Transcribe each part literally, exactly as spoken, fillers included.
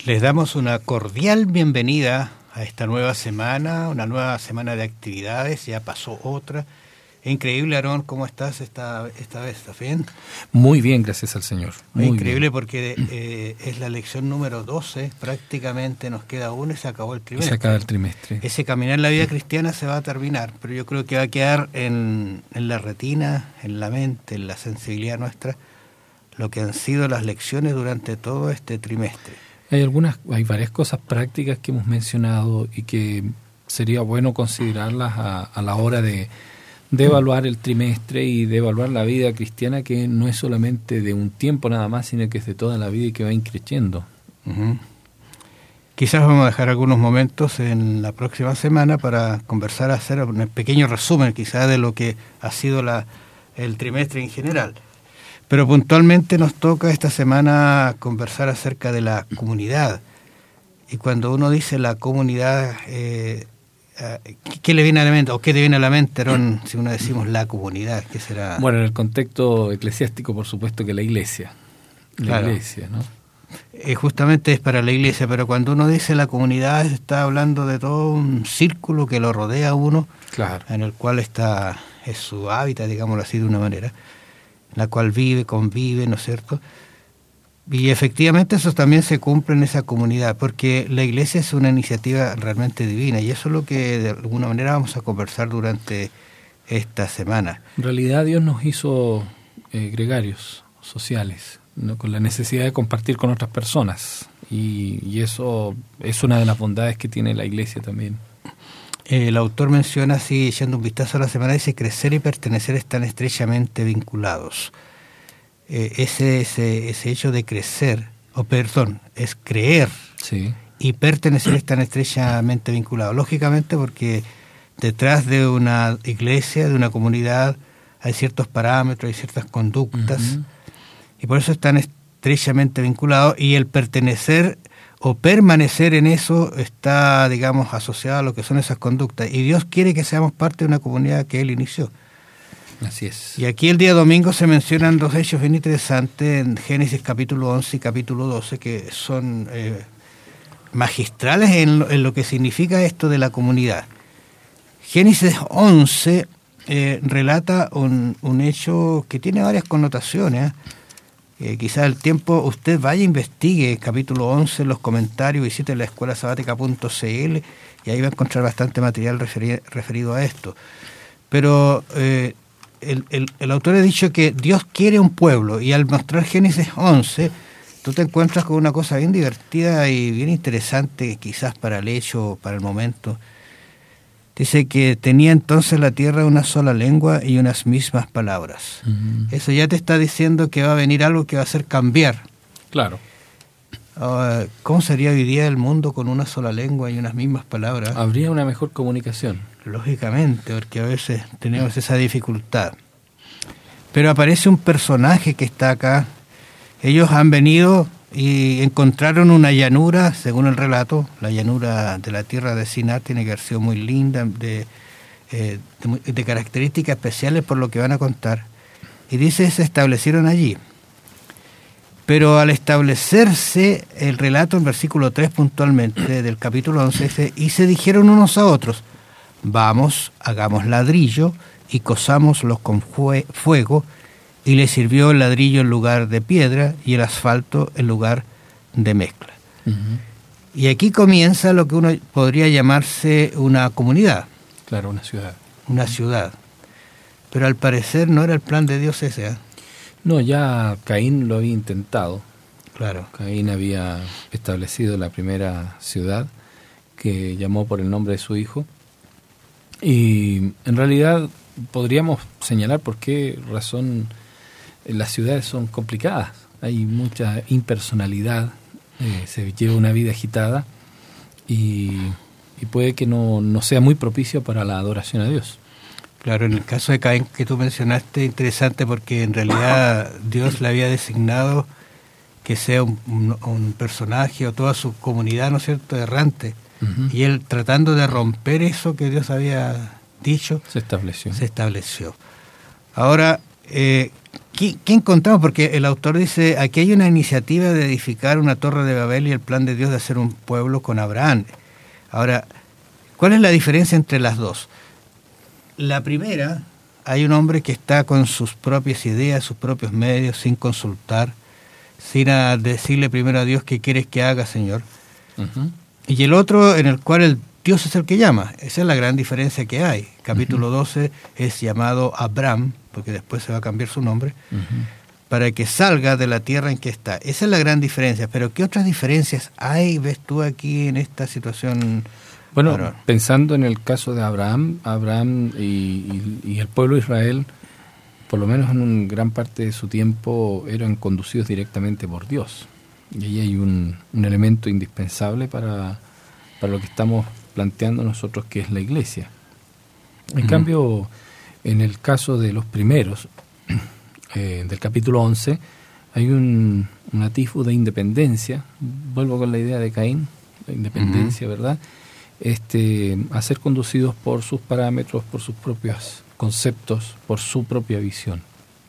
Les damos una cordial bienvenida a esta nueva semana, una nueva semana de actividades, ya pasó otra. Increíble, Aarón, ¿cómo estás esta, esta vez? ¿Estás bien? Muy bien, gracias al Señor. Muy Increíble bien. porque eh, es la lección número doce, prácticamente nos queda uno y se acabó el trimestre. Se acaba el trimestre. Ese caminar en la vida cristiana se va a terminar, pero yo creo que va a quedar en, en la retina, en la mente, en la sensibilidad nuestra, lo que han sido las lecciones durante todo este trimestre. Hay algunas, hay varias cosas prácticas que hemos mencionado y que sería bueno considerarlas a, a la hora de, de evaluar el trimestre y de evaluar la vida cristiana, que no es solamente de un tiempo nada más, sino que es de toda la vida y que va increciendo. Uh-huh. Quizás vamos a dejar algunos momentos en la próxima semana para conversar, hacer un pequeño resumen quizás de lo que ha sido la, el trimestre en general. Pero puntualmente nos toca esta semana conversar acerca de la comunidad. Y cuando uno dice la comunidad, eh, ¿qué le viene a la mente? ¿O qué te viene a la mente, Ron, si uno decimos la comunidad? ¿Qué será? Bueno, en el contexto eclesiástico, por supuesto que la iglesia. La claro. iglesia, ¿no? Eh, justamente es para la iglesia, pero cuando uno dice la comunidad, está hablando de todo un círculo que lo rodea a uno, claro, en el cual está, es su hábitat, digámoslo así de una manera, la cual vive, convive, ¿no es cierto? Y efectivamente eso también se cumple en esa comunidad, porque la iglesia es una iniciativa realmente divina, y eso es lo que de alguna manera vamos a conversar durante esta semana. En realidad Dios nos hizo eh, gregarios, sociales, ¿no? Con la necesidad de compartir con otras personas, y, y eso es una de las bondades que tiene la iglesia también. El autor menciona, así echando un vistazo a la semana, dice: crecer y pertenecer están estrechamente vinculados. Eh, ese, ese, ese hecho de crecer, o perdón, es creer, sí, y pertenecer están estrechamente vinculados. Lógicamente porque detrás de una iglesia, de una comunidad, hay ciertos parámetros, hay ciertas conductas, uh-huh. y por eso están estrechamente vinculados, y el pertenecer o permanecer en eso está, digamos, asociado a lo que son esas conductas. Y Dios quiere que seamos parte de una comunidad que Él inició. Así es. Y aquí el día domingo se mencionan dos hechos bien interesantes en Génesis capítulo once y capítulo doce, que son eh, magistrales en lo, en lo que significa esto de la comunidad. Génesis once eh, relata un, un hecho que tiene varias connotaciones, ¿eh? Eh, quizás el tiempo usted vaya e investigue capítulo once, los comentarios, visite la escuela sabática punto c l y ahí va a encontrar bastante material referi- referido a esto. Pero eh, el, el, el autor ha dicho que Dios quiere un pueblo, y al mostrar Génesis once, tú te encuentras con una cosa bien divertida y bien interesante, quizás para el hecho, para el momento. Dice que tenía entonces la tierra una sola lengua y unas mismas palabras. Uh-huh. Eso ya te está diciendo que va a venir algo que va a hacer cambiar. Claro. Uh, ¿Cómo sería hoy día el mundo con una sola lengua y unas mismas palabras? Habría una mejor comunicación. Lógicamente, porque a veces tenemos esa dificultad. Pero aparece un personaje que está acá. Ellos han venido y encontraron una llanura, según el relato. La llanura de la tierra de Sinar tiene que haber sido muy linda, de, eh, de, de características especiales por lo que van a contar. Y dice, se establecieron allí. Pero al establecerse, el relato en versículo tres puntualmente del capítulo once dice: y se dijeron unos a otros: vamos, hagamos ladrillo y cozámoslos con fue- fuego. Y le sirvió el ladrillo en lugar de piedra y el asfalto en lugar de mezcla. Uh-huh. Y aquí comienza lo que uno podría llamarse una comunidad. Claro, una ciudad. Una ciudad. Pero al parecer no era el plan de Dios ese, ¿eh? No, ya Caín lo había intentado. Claro. Caín había establecido la primera ciudad, que llamó por el nombre de su hijo. Y en realidad podríamos señalar por qué razón las ciudades son complicadas. Hay mucha impersonalidad, eh, se lleva una vida agitada y, y puede que no, no sea muy propicio para la adoración a Dios. Claro, en el caso de Caín que tú mencionaste, interesante porque en realidad Dios le había designado que sea un, un, un personaje o toda su comunidad, ¿no es cierto?, errante. Uh-huh. Y él, tratando de romper eso que Dios había dicho, se estableció. Se estableció. Ahora, Eh, ¿qué, ¿Qué encontramos? Porque el autor dice, aquí hay una iniciativa de edificar una torre de Babel y el plan de Dios de hacer un pueblo con Abraham. Ahora, ¿cuál es la diferencia entre las dos? La primera, hay un hombre que está con sus propias ideas, sus propios medios, sin consultar, sin a decirle primero a Dios qué quieres que haga, Señor. Uh-huh. Y el otro en el cual el Dios es el que llama. Esa es la gran diferencia que hay. Capítulo uh-huh. doce es llamado Abraham, porque después se va a cambiar su nombre, uh-huh. para que salga de la tierra en que está. Esa es la gran diferencia. Pero ¿qué otras diferencias hay, ves tú, aquí en esta situación? Bueno, Aaron? Pensando en el caso de Abraham, Abraham y, y, y el pueblo de Israel, por lo menos en una gran parte de su tiempo, eran conducidos directamente por Dios. Y ahí hay un, un elemento indispensable para, para lo que estamos planteando nosotros, que es la iglesia. En uh-huh. cambio, en el caso de los primeros, eh, del capítulo once, hay un, un atisbo de independencia. Vuelvo con la idea de Caín, la independencia, uh-huh. ¿verdad? Este, a ser conducidos por sus parámetros, por sus propios conceptos, por su propia visión.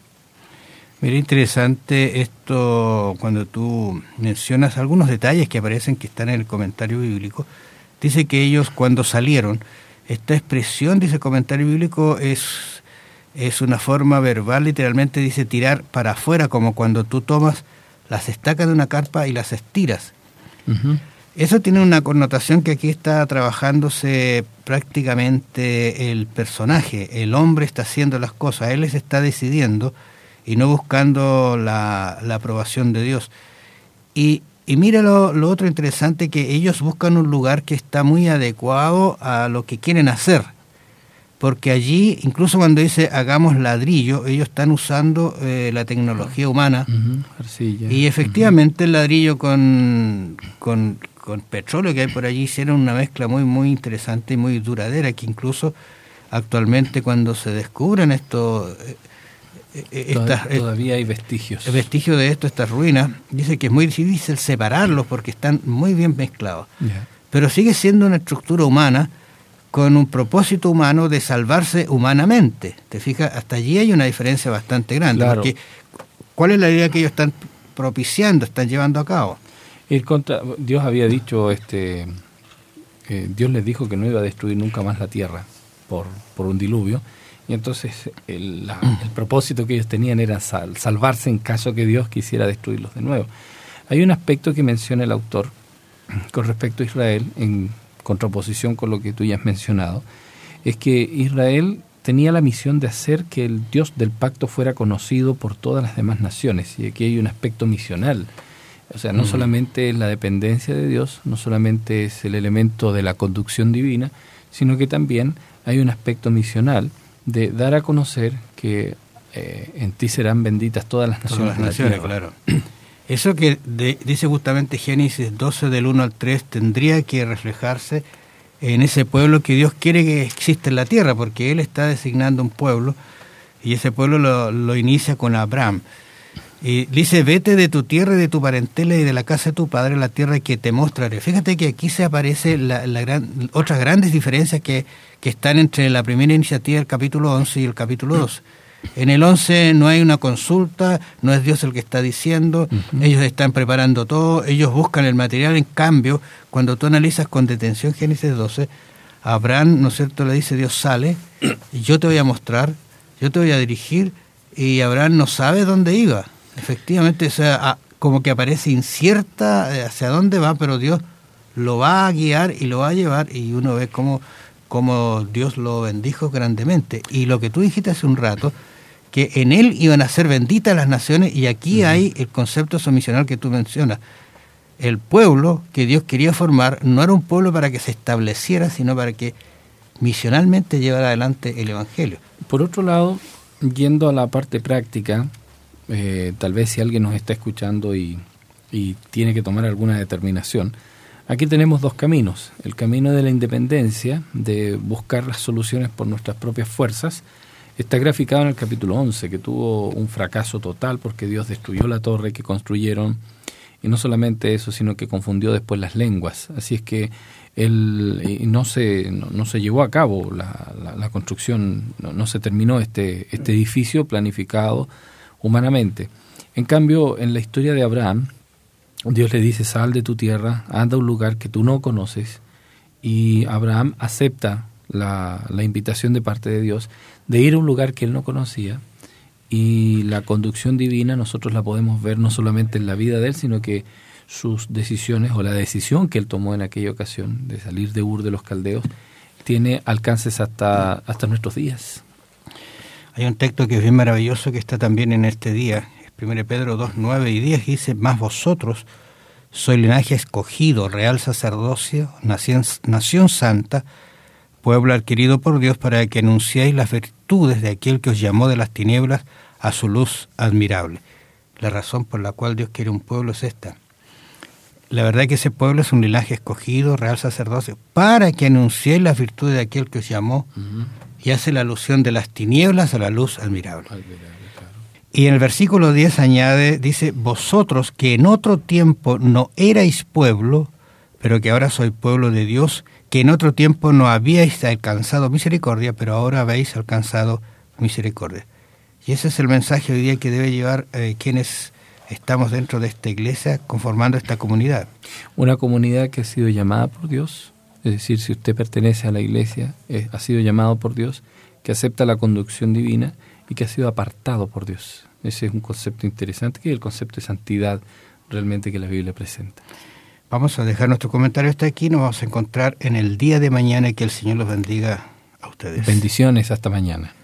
Mira, interesante esto cuando tú mencionas algunos detalles que aparecen, que están en el comentario bíblico. Dice que ellos cuando salieron, esta expresión, dice el comentario bíblico, es, es una forma verbal, literalmente dice tirar para afuera, como cuando tú tomas las estacas de una carpa y las estiras. Uh-huh. Eso tiene una connotación que aquí está trabajándose prácticamente el personaje. El hombre está haciendo las cosas, él les está decidiendo y no buscando la, la aprobación de Dios. Y, y mira lo, lo otro interesante, que ellos buscan un lugar que está muy adecuado a lo que quieren hacer. Porque allí, incluso cuando dice hagamos ladrillo, ellos están usando eh, la tecnología humana. Uh-huh. Arcilla. Y efectivamente uh-huh. el ladrillo con, con, con petróleo que hay por allí hicieron una mezcla muy, muy interesante y muy duradera, que incluso actualmente cuando se descubren estos... Estas, todavía hay vestigios. El vestigio de esto, estas ruinas, dice que es muy difícil separarlos porque están muy bien mezclados. Yeah. Pero sigue siendo una estructura humana con un propósito humano de salvarse humanamente. ¿Te fijas? Hasta allí hay una diferencia bastante grande. Claro. Porque ¿cuál es la idea que ellos están propiciando, están llevando a cabo? El contra, Dios había dicho, este, eh, Dios les dijo que no iba a destruir nunca más la tierra por, por un diluvio. Y entonces el, la, el propósito que ellos tenían era sal, salvarse en caso que Dios quisiera destruirlos de nuevo. Hay un aspecto que menciona el autor con respecto a Israel, en contraposición con lo que tú ya has mencionado, es que Israel tenía la misión de hacer que el Dios del pacto fuera conocido por todas las demás naciones. Y aquí hay un aspecto misional. O sea, no uh-huh. solamente es la dependencia de Dios, no solamente es el elemento de la conducción divina, sino que también hay un aspecto misional de dar a conocer que eh, en ti serán benditas todas las naciones. Todas las naciones, claro. Eso que de, dice justamente Génesis doce del uno al tres tendría que reflejarse en ese pueblo que Dios quiere que exista en la tierra, porque Él está designando un pueblo y ese pueblo lo, lo inicia con Abraham. Y dice, vete de tu tierra y de tu parentela y de la casa de tu padre, la tierra que te mostraré. Fíjate que aquí se aparece la, la gran, otras grandes diferencias que, que están entre la primera iniciativa del capítulo once y el capítulo doce. En el once no hay una consulta, no es Dios el que está diciendo, uh-huh. ellos están preparando todo, ellos buscan el material. En cambio, cuando tú analizas con detención Génesis doce, a Abraham, ¿no es cierto?, le dice Dios, sale, y yo te voy a mostrar, yo te voy a dirigir, y Abraham no sabe dónde iba. Efectivamente, o sea, como que aparece incierta hacia dónde va, pero Dios lo va a guiar y lo va a llevar, y uno ve cómo, cómo Dios lo bendijo grandemente. Y lo que tú dijiste hace un rato, que en Él iban a ser benditas las naciones, y aquí uh-huh. hay el concepto misional que tú mencionas. El pueblo que Dios quería formar no era un pueblo para que se estableciera, sino para que misionalmente llevara adelante el Evangelio. Por otro lado, yendo a la parte práctica, Eh, tal vez si alguien nos está escuchando y, y tiene que tomar alguna determinación, aquí tenemos dos caminos: el camino de la independencia, de buscar las soluciones por nuestras propias fuerzas. Está graficado en el capítulo once, que tuvo un fracaso total porque Dios destruyó la torre que construyeron y no solamente eso, sino que confundió después las lenguas. Así es que él y no se no, no se llevó a cabo la, la, la construcción, no, no se terminó este este edificio planificado humanamente. En cambio, en la historia de Abraham, Dios le dice: sal de tu tierra, anda a un lugar que tú no conoces, y Abraham acepta la, la invitación de parte de Dios de ir a un lugar que él no conocía, y la conducción divina nosotros la podemos ver no solamente en la vida de él, sino que sus decisiones o la decisión que él tomó en aquella ocasión de salir de Ur de los Caldeos tiene alcances hasta, hasta nuestros días. Hay un texto que es bien maravilloso que está también en este día, primero Pedro dos, nueve y diez, dice: más vosotros sois linaje escogido, real sacerdocio, nación, nación santa, pueblo adquirido por Dios, para que anunciéis las virtudes de aquel que os llamó de las tinieblas a su luz admirable. La razón por la cual Dios quiere un pueblo es esta. La verdad es que ese pueblo es un linaje escogido, real sacerdocio, para que anunciéis las virtudes de aquel que os llamó, uh-huh. y hace la alusión de las tinieblas a la luz admirable. admirable claro. Y en el versículo diez añade, dice: vosotros que en otro tiempo no erais pueblo, pero que ahora sois pueblo de Dios, que en otro tiempo no habíais alcanzado misericordia, pero ahora habéis alcanzado misericordia. Y ese es el mensaje hoy día que debe llevar eh, quienes estamos dentro de esta iglesia, conformando esta comunidad. Una comunidad que ha sido llamada por Dios, es decir, si usted pertenece a la iglesia, eh, ha sido llamado por Dios, que acepta la conducción divina y que ha sido apartado por Dios. Ese es un concepto interesante, que es el concepto de santidad realmente que la Biblia presenta. Vamos a dejar nuestro comentario hasta aquí. Nos vamos a encontrar en el día de mañana, y que el Señor los bendiga a ustedes. Bendiciones, hasta mañana.